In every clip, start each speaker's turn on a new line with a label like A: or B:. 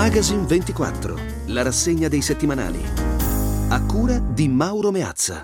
A: Magazine 24, la rassegna dei settimanali. A cura di Mauro Meazza.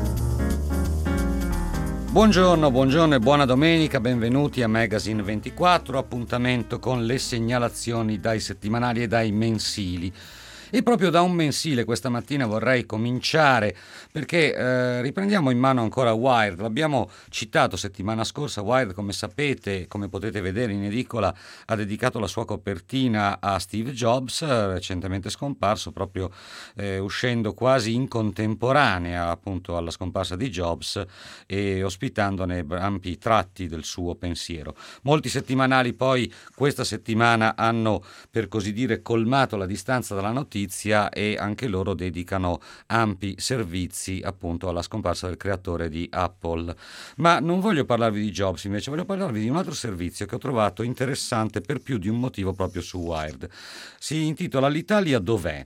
B: Buongiorno e buona domenica, benvenuti a Magazine 24, appuntamento con le segnalazioni dai settimanali e dai mensili. E proprio da un mensile questa mattina vorrei cominciare perché riprendiamo in mano ancora Wired. L'abbiamo citato settimana scorsa. Wired, come sapete, come potete vedere in edicola, ha dedicato la sua copertina a Steve Jobs, recentemente scomparso, proprio uscendo quasi in contemporanea appunto alla scomparsa di Jobs e ospitandone ampi tratti del suo pensiero. Molti settimanali poi questa settimana hanno, per così dire, colmato la distanza dalla notizia e anche loro dedicano ampi servizi appunto alla scomparsa del creatore di Apple. Ma non voglio parlarvi di Jobs, invece voglio parlarvi di un altro servizio che ho trovato interessante per più di un motivo proprio su Wired. Si intitola L'Italia dov'è?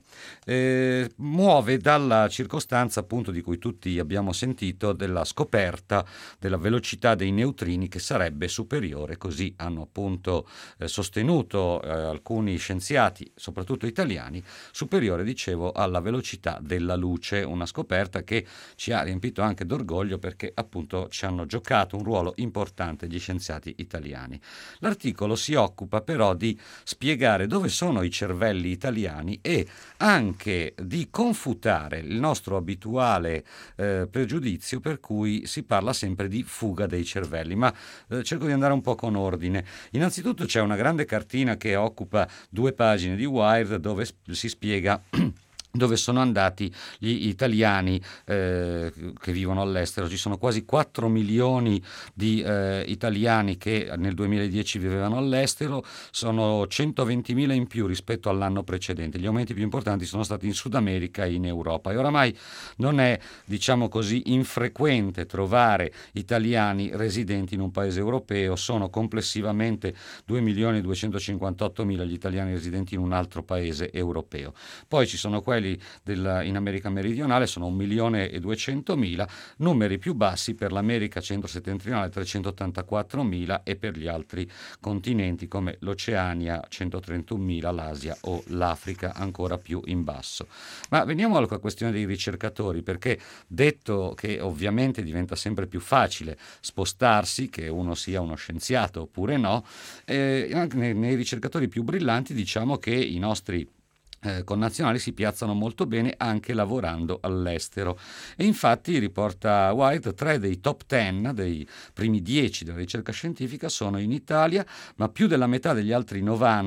B: Muove dalla circostanza appunto di cui tutti abbiamo sentito, della scoperta della velocità dei neutrini che sarebbe superiore, così hanno appunto sostenuto alcuni scienziati, soprattutto italiani, superiore, dicevo, alla velocità della luce, una scoperta che ci ha riempito anche d'orgoglio perché appunto ci hanno giocato un ruolo importante gli scienziati italiani. L'articolo si occupa però di spiegare dove sono i cervelli italiani e anche di confutare il nostro abituale pregiudizio per cui si parla sempre di fuga dei cervelli, ma cerco di andare un po' con ordine. Innanzitutto c'è una grande cartina che occupa 2 pagine di Wired dove si spiega dove sono andati gli italiani che vivono all'estero. Ci sono quasi 4 milioni di italiani che nel 2010 vivevano all'estero, sono 120.000 in più rispetto all'anno precedente. Gli aumenti più importanti sono stati in Sud America e in Europa e oramai non è, diciamo così, infrequente trovare italiani residenti in un paese europeo. Sono complessivamente 2.258.000 gli italiani residenti in un altro paese europeo. Poi ci sono quelli in America meridionale, sono 1.200.000, numeri più bassi per l'America centro-settentrionale 384.000 e per gli altri continenti come l'Oceania 131.000, l'Asia o l'Africa ancora più in basso. Ma veniamo alla questione dei ricercatori, perché detto che ovviamente diventa sempre più facile spostarsi, che uno sia uno scienziato oppure no, anche nei ricercatori più brillanti diciamo che i nostri connazionali si piazzano molto bene anche lavorando all'estero e infatti riporta Wired 3 dei top 10 dei primi 10 della ricerca scientifica sono in Italia, ma più della metà degli altri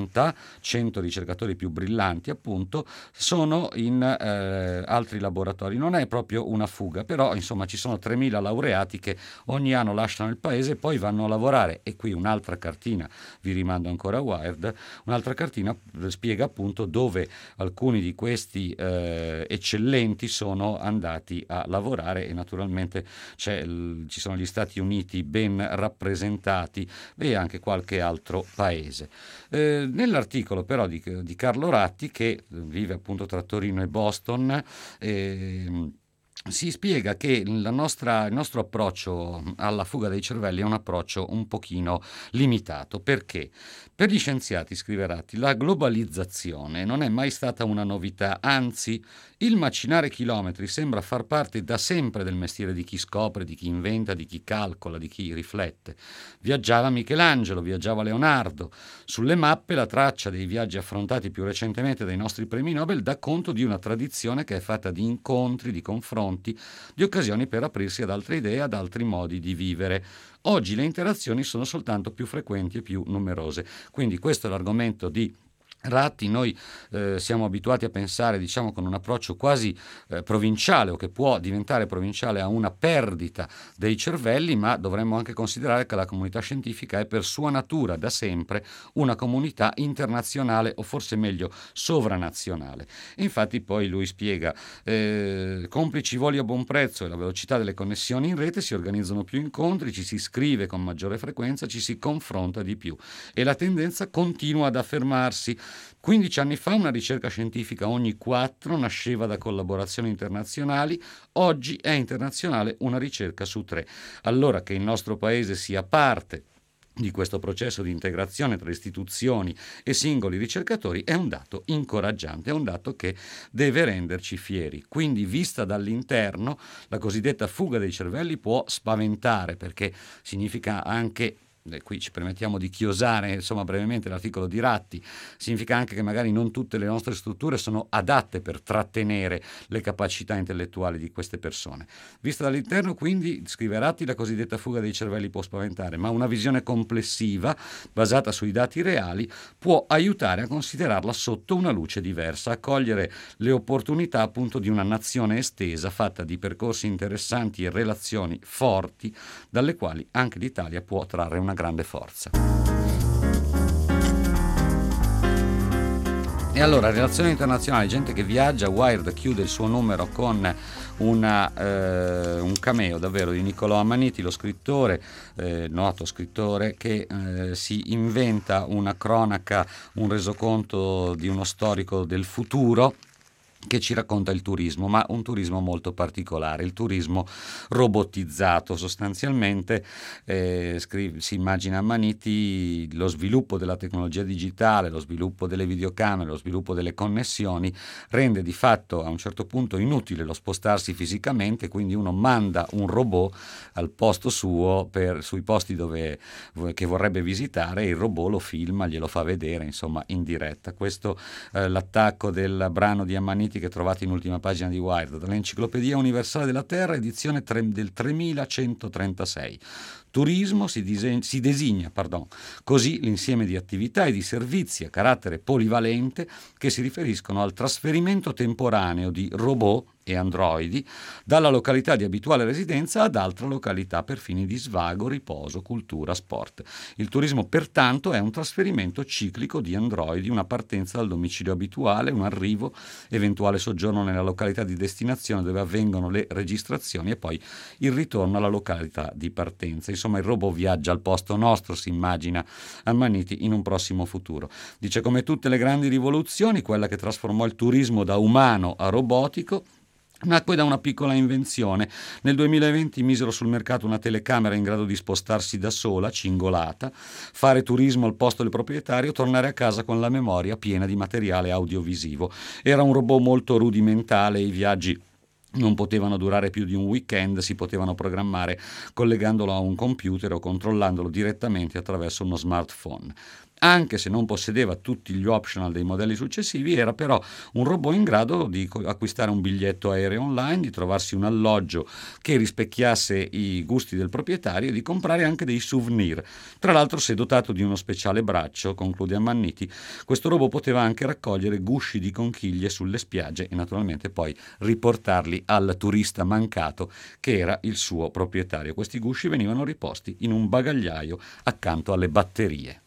B: 100 ricercatori più brillanti appunto sono in altri laboratori. Non è proprio una fuga, però insomma ci sono 3.000 laureati che ogni anno lasciano il paese e poi vanno a lavorare, e qui un'altra cartina, vi rimando ancora a Wired, un'altra cartina spiega appunto dove alcuni di questi eccellenti sono andati a lavorare, e naturalmente ci sono gli Stati Uniti ben rappresentati e anche qualche altro paese. Nell'articolo però di Carlo Ratti, che vive appunto tra Torino e Boston, si spiega che il nostro approccio alla fuga dei cervelli è un approccio un pochino limitato. Perché? Per gli scienziati, scrive Ratti, la globalizzazione non è mai stata una novità, anzi il macinare chilometri sembra far parte da sempre del mestiere di chi scopre, di chi inventa, di chi calcola, di chi riflette. Viaggiava Michelangelo, viaggiava Leonardo. Sulle mappe la traccia dei viaggi affrontati più recentemente dai nostri premi Nobel dà conto di una tradizione che è fatta di incontri, di confronti, di occasioni per aprirsi ad altre idee, ad altri modi di vivere. Oggi le interazioni sono soltanto più frequenti e più numerose. Quindi questo è l'argomento di Ratti. Noi siamo abituati a pensare, diciamo, con un approccio quasi provinciale, o che può diventare provinciale, a una perdita dei cervelli, ma dovremmo anche considerare che la comunità scientifica è per sua natura da sempre una comunità internazionale, o forse meglio sovranazionale. E infatti poi lui spiega, complici i voli a buon prezzo e la velocità delle connessioni in rete, si organizzano più incontri, ci si scrive con maggiore frequenza, ci si confronta di più e la tendenza continua ad affermarsi. 15 anni fa una ricerca scientifica ogni 4 nasceva da collaborazioni internazionali, oggi è internazionale una ricerca su 3. Allora che il nostro paese sia parte di questo processo di integrazione tra istituzioni e singoli ricercatori è un dato incoraggiante, è un dato che deve renderci fieri. Quindi, vista dall'interno, la cosiddetta fuga dei cervelli può spaventare, perché significa anche, qui ci permettiamo di chiosare insomma brevemente l'articolo di Ratti, significa anche che magari non tutte le nostre strutture sono adatte per trattenere le capacità intellettuali di queste persone. Vista dall'interno, quindi, scrive Ratti, la cosiddetta fuga dei cervelli può spaventare, ma una visione complessiva basata sui dati reali può aiutare a considerarla sotto una luce diversa, a cogliere le opportunità appunto di una nazione estesa fatta di percorsi interessanti e relazioni forti, dalle quali anche l'Italia può trarre una grande forza. E allora, relazioni internazionali, gente che viaggia. Wired chiude il suo numero con un cameo davvero di Niccolò Amaniti, lo scrittore, noto scrittore, che si inventa una cronaca, un resoconto di uno storico del futuro che ci racconta il turismo, ma un turismo molto particolare, il turismo robotizzato. Sostanzialmente si immagina Amaniti lo sviluppo della tecnologia digitale, lo sviluppo delle videocamere, lo sviluppo delle connessioni rende di fatto a un certo punto inutile lo spostarsi fisicamente, quindi uno manda un robot al posto suo sui posti che vorrebbe visitare, e il robot lo filma, glielo fa vedere, insomma, in diretta. Questo l'attacco del brano di Amaniti che trovate in ultima pagina di Wired, dall'Enciclopedia Universale della Terra, edizione del 3136. Turismo si designa così l'insieme di attività e di servizi a carattere polivalente che si riferiscono al trasferimento temporaneo di robot e androidi dalla località di abituale residenza ad altra località per fini di svago, riposo, cultura, sport. Il turismo, pertanto, è un trasferimento ciclico di androidi, una partenza dal domicilio abituale, un arrivo, eventuale soggiorno nella località di destinazione dove avvengono le registrazioni e poi il ritorno alla località di partenza. Insomma, il robot viaggia al posto nostro, si immagina Amaniti, in un prossimo futuro. Dice: come tutte le grandi rivoluzioni, quella che trasformò il turismo da umano a robotico nacque da una piccola invenzione. Nel 2020 misero sul mercato una telecamera in grado di spostarsi da sola, cingolata, fare turismo al posto del proprietario, tornare a casa con la memoria piena di materiale audiovisivo. Era un robot molto rudimentale, i viaggi non potevano durare più di un weekend, si potevano programmare collegandolo a un computer o controllandolo direttamente attraverso uno smartphone. Anche se non possedeva tutti gli optional dei modelli successivi, era però un robot in grado di acquistare un biglietto aereo online, di trovarsi un alloggio che rispecchiasse i gusti del proprietario e di comprare anche dei souvenir. Tra l'altro, se dotato di uno speciale braccio, conclude Ammanniti, questo robot poteva anche raccogliere gusci di conchiglie sulle spiagge e naturalmente poi riportarli al turista mancato che era il suo proprietario. Questi gusci venivano riposti in un bagagliaio accanto alle batterie.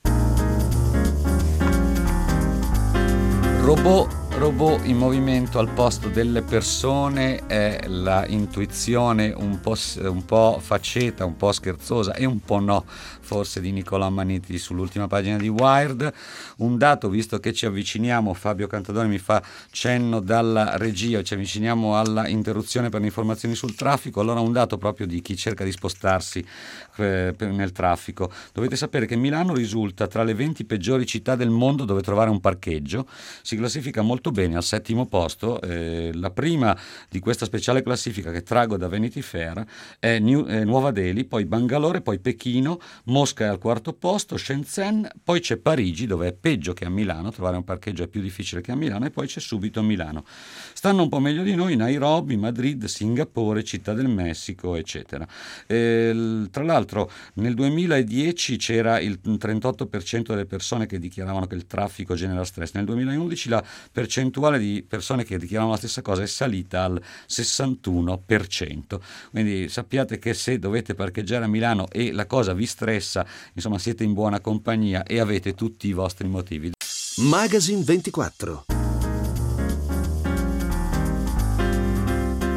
B: Robot in movimento al posto delle persone è la intuizione un po' faceta, un po' scherzosa e un po' no, forse, di Niccolò Amaniti sull'ultima pagina di Wired. Un dato, visto che ci avviciniamo, Fabio Cantadoni mi fa cenno dalla regia, ci avviciniamo alla interruzione per le informazioni sul traffico. Allora, un dato proprio di chi cerca di spostarsi nel traffico. Dovete sapere che Milano risulta tra le 20 peggiori città del mondo dove trovare un parcheggio. Si classifica molto bene al 7° posto. La prima di questa speciale classifica che traggo da Vanity Fair è Nuova Delhi, poi Bangalore, poi Pechino, Mosca è al 4° posto, Shenzhen, poi c'è Parigi, dove è peggio che a Milano, trovare un parcheggio è più difficile che a Milano, e poi c'è subito Milano. Stanno un po' meglio di noi Nairobi, Madrid, Singapore, Città del Messico, eccetera. Tra l'altro nel 2010 c'era il 38% delle persone che dichiaravano che il traffico genera stress. Nel 2011 la percentuale di persone che dichiaravano la stessa cosa è salita al 61%. Quindi sappiate che se dovete parcheggiare a Milano e la cosa vi stressa, insomma, siete in buona compagnia e avete tutti i vostri motivi.
A: Magazine 24.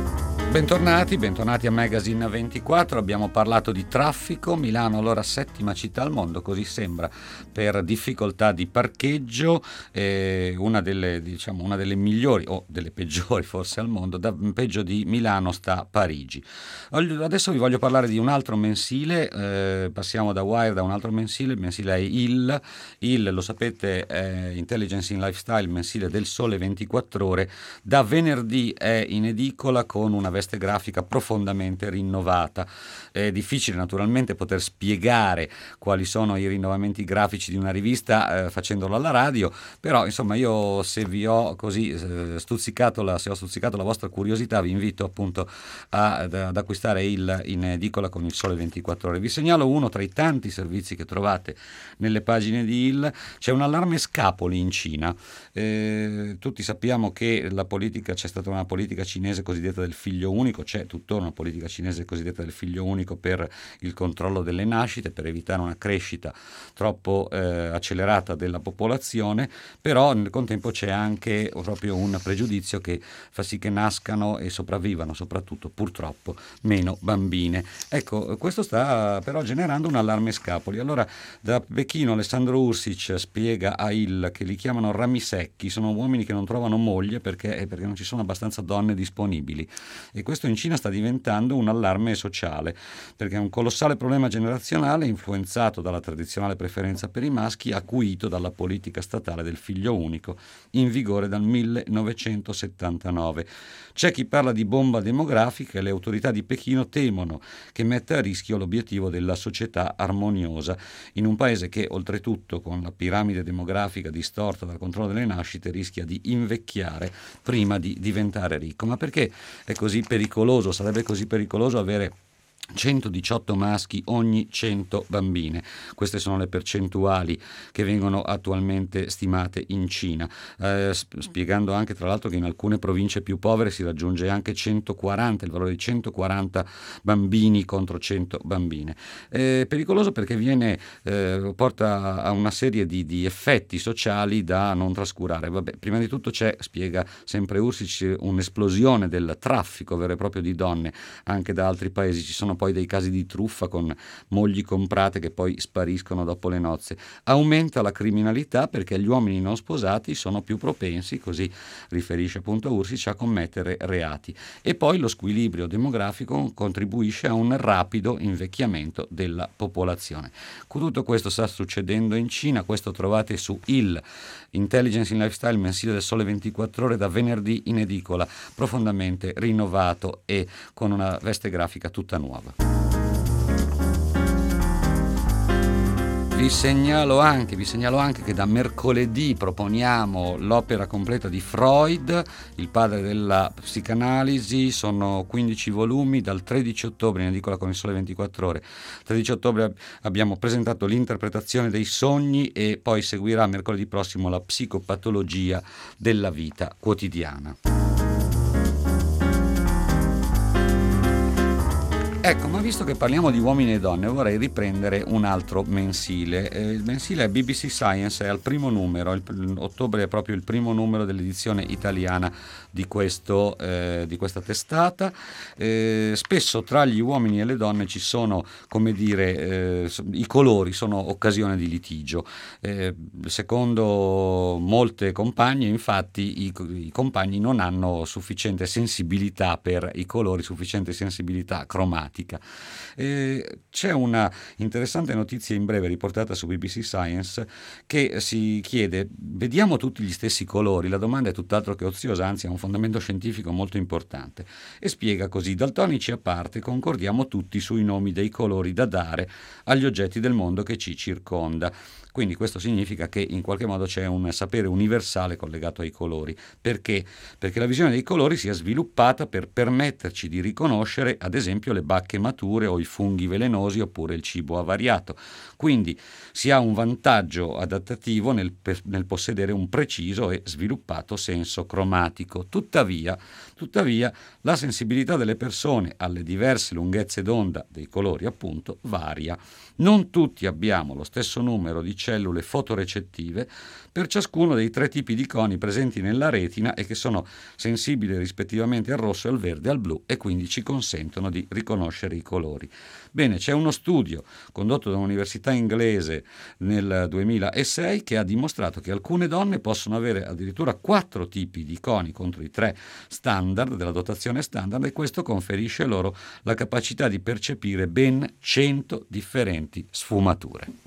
B: Bentornati a Magazine 24. Abbiamo parlato di traffico. Milano allora settima città al mondo, così sembra, per difficoltà di parcheggio, una delle migliori o delle peggiori forse al mondo. Peggio di Milano sta Parigi. Adesso vi voglio parlare di un altro mensile, passiamo da Wired a un altro mensile. Il mensile è Il, lo sapete, è Intelligence in Lifestyle, mensile del Sole 24 Ore. Da venerdì è in edicola con una veste grafica profondamente rinnovata. È difficile naturalmente poter spiegare quali sono i rinnovamenti grafici di una rivista facendolo alla radio, però insomma io, se vi ho così stuzzicato la vostra curiosità, vi invito appunto ad acquistare Il in edicola con il Sole 24 Ore. Vi segnalo uno tra i tanti servizi che trovate nelle pagine di Il. C'è un allarme scapoli in Cina. Tutti sappiamo che c'è stata una politica cinese cosiddetta del figlio unico, c'è tuttora una politica cinese cosiddetta del figlio unico per il controllo delle nascite, per evitare una crescita troppo accelerata della popolazione, però nel contempo c'è anche proprio un pregiudizio che fa sì che nascano e sopravvivano soprattutto purtroppo meno bambine. Ecco, questo sta però generando un allarme scapoli. Allora, da Pechino Alessandro Ursic spiega a Il che li chiamano rami secchi, sono uomini che non trovano moglie perché non ci sono abbastanza donne disponibili, e questo in Cina sta diventando un allarme sociale, perché è un colossale problema generazionale influenzato dalla tradizionale preferenza per i maschi, acuito dalla politica statale del figlio unico in vigore dal 1979. C'è chi parla di bomba demografica e le autorità di Pechino temono che metta a rischio l'obiettivo della società armoniosa in un paese che oltretutto, con la piramide demografica distorta dal controllo delle nascite, rischia di invecchiare prima di diventare ricco. Ma perché è così pericoloso? Sarebbe così pericoloso avere 118 maschi ogni 100 bambine. Queste sono le percentuali che vengono attualmente stimate in Cina, spiegando anche tra l'altro che in alcune province più povere si raggiunge anche 140, il valore di 140 bambini contro 100 bambine. Pericoloso perché porta a una serie di effetti sociali da non trascurare. Prima di tutto spiega sempre Ursic, un'esplosione del traffico vero e proprio di donne anche da altri paesi. Ci sono poi dei casi di truffa con mogli comprate che poi spariscono dopo le nozze. Aumenta la criminalità perché gli uomini non sposati sono più propensi, così riferisce appunto Ursic, a commettere reati. E poi lo squilibrio demografico contribuisce a un rapido invecchiamento della popolazione. Tutto questo sta succedendo in Cina. Questo trovate su Il, Intelligence in Lifestyle, mensile del Sole 24 Ore, da venerdì in edicola, profondamente rinnovato e con una veste grafica tutta nuova. Vi segnalo anche che da mercoledì proponiamo l'opera completa di Freud, il padre della psicanalisi. Sono 15 volumi, dal 13 ottobre in edicola con il Sole 24 Ore. 13 ottobre abbiamo presentato l'interpretazione dei sogni e poi seguirà mercoledì prossimo la psicopatologia della vita quotidiana. Ecco, ma visto che parliamo di uomini e donne, vorrei riprendere un altro mensile. Il mensile è BBC Science, è al primo numero, ottobre è proprio il primo numero dell'edizione italiana di questa testata. Spesso tra gli uomini e le donne ci sono, come dire, i colori sono occasione di litigio. Secondo molte compagne, infatti, i compagni non hanno sufficiente sensibilità per i colori, sufficiente sensibilità cromatica. C'è una interessante notizia in breve riportata su BBC Science che si chiede: vediamo tutti gli stessi colori? La domanda è tutt'altro che oziosa, anzi ha un fondamento scientifico molto importante, e spiega così: daltonici a parte, concordiamo tutti sui nomi dei colori da dare agli oggetti del mondo che ci circonda. Quindi questo significa che in qualche modo c'è un sapere universale collegato ai colori. Perché? Perché la visione dei colori si è sviluppata per permetterci di riconoscere ad esempio le bacche bacche mature o i funghi velenosi oppure il cibo avariato. Quindi si ha un vantaggio adattativo nel possedere un preciso e sviluppato senso cromatico. Tuttavia, la sensibilità delle persone alle diverse lunghezze d'onda dei colori, appunto, varia. Non tutti abbiamo lo stesso numero di cellule fotorecettive per ciascuno dei 3 tipi di coni presenti nella retina e che sono sensibili rispettivamente al rosso, al verde e al blu e quindi ci consentono di riconoscere i colori. Bene, c'è uno studio condotto da un'università inglese nel 2006 che ha dimostrato che alcune donne possono avere addirittura 4 tipi di coni contro i 3 standard della dotazione standard, e questo conferisce loro la capacità di percepire ben 100 differenti sfumature.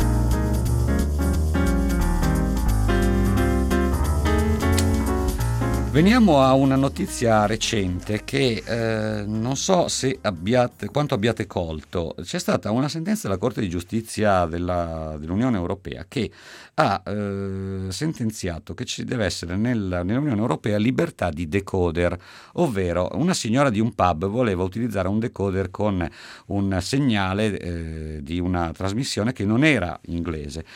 B: Veniamo a una notizia recente che non so se quanto abbiate colto. C'è stata una sentenza della Corte di Giustizia dell'Unione Europea che ha sentenziato che ci deve essere nell'Unione Europea libertà di decoder, ovvero una signora di un pub voleva utilizzare un decoder con un segnale di una trasmissione che non era inglese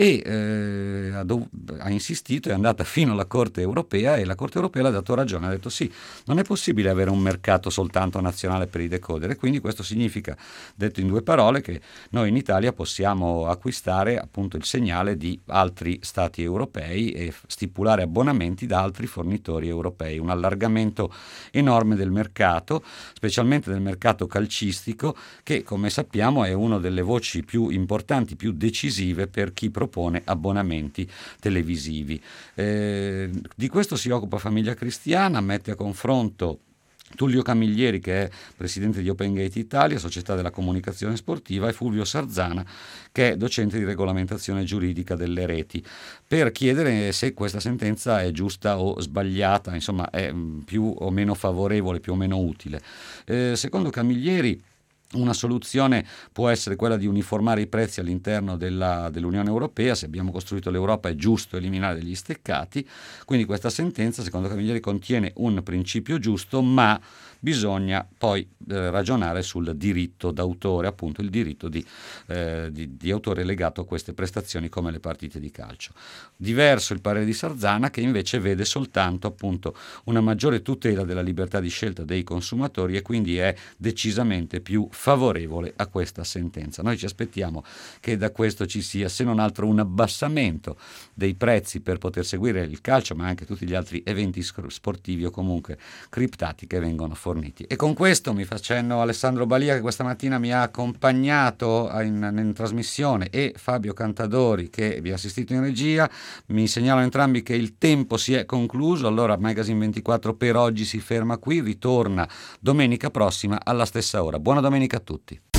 B: e ha insistito, è andata fino alla Corte Europea e la Corte Europea l'ha dato ragione, ha detto sì, non è possibile avere un mercato soltanto nazionale per i decoder, e quindi questo significa, detto in 2 parole, che noi in Italia possiamo acquistare appunto il segnale di altri stati europei e stipulare abbonamenti da altri fornitori europei, un allargamento enorme del mercato, specialmente del mercato calcistico, che come sappiamo è una delle voci più importanti, più decisive per chi propone abbonamenti televisivi. Di questo si occupa Famiglia Cristiana, mette a confronto Tullio Camilleri, che è presidente di Open Gate Italia, società della comunicazione sportiva, e Fulvio Sarzana, che è docente di regolamentazione giuridica delle reti, per chiedere se questa sentenza è giusta o sbagliata, insomma è più o meno favorevole, più o meno utile. Secondo Camilleri, una soluzione può essere quella di uniformare i prezzi all'interno dell'Unione Europea. Se abbiamo costruito l'Europa è giusto eliminare degli steccati, quindi questa sentenza, secondo Camilleri, contiene un principio giusto, ma bisogna poi ragionare sul diritto d'autore, appunto il diritto di autore legato a queste prestazioni come le partite di calcio. Diverso il parere di Sarzana, che invece vede soltanto appunto una maggiore tutela della libertà di scelta dei consumatori e quindi è decisamente più favorevole a questa sentenza. Noi ci aspettiamo che da questo ci sia, se non altro, un abbassamento dei prezzi per poter seguire il calcio, ma anche tutti gli altri eventi sportivi o comunque criptati che vengono forniti. E con questo mi facendo Alessandro Balia, che questa mattina mi ha accompagnato in trasmissione, e Fabio Cantadori, che vi ha assistito in regia. Mi segnalano entrambi che il tempo si è concluso, allora Magazine 24 per oggi si ferma qui, ritorna domenica prossima alla stessa ora. Buona domenica a tutti.